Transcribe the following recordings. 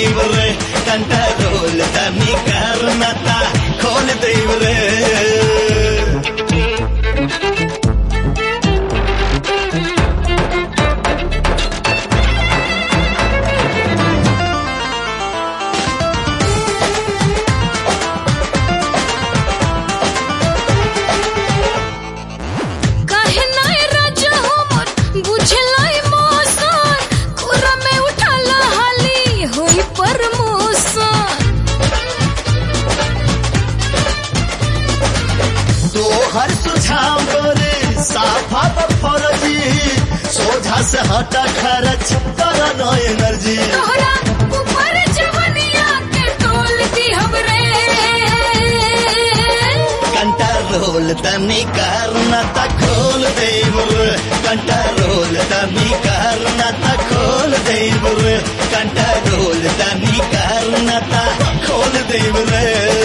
देव रे कंट्रोल तनी करना ता खोल देव रे हर सुझाव करे साफा फरजी सोझा से हटा खर्च कर नो एनर्जी तोहरा ऊपर जवनिया के तोलती हमरे कंट्रोल तनी करना ता खोल देव रे कंट्रोल तनी करना ता खोल देव रे कंट्रोल तनी करना ता खोल देव रे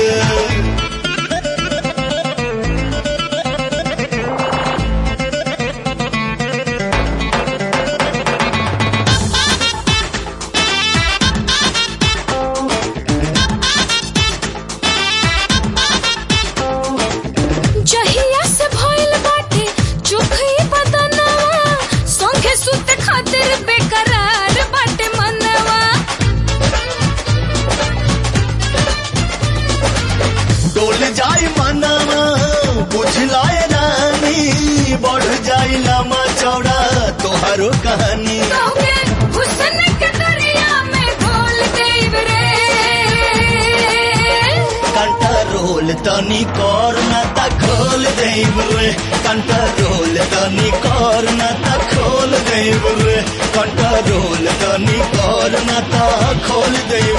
जहिया से भइल बाटे चोखई बदनवा संगे सुत खातिर बेकरार बाटे मनवा डोल जाई मनवा बुझलाए रानी बढ़ जाई लम्बा चौड़ा तोहरो कहानी तोहके हुस्न के दरिया में घोल देव रे कंट्रोल तनी करना ता खोल देव रे कंट्रोल तनी करना ता खोल देव रे कंट्रोल तनी करना ता खोल देव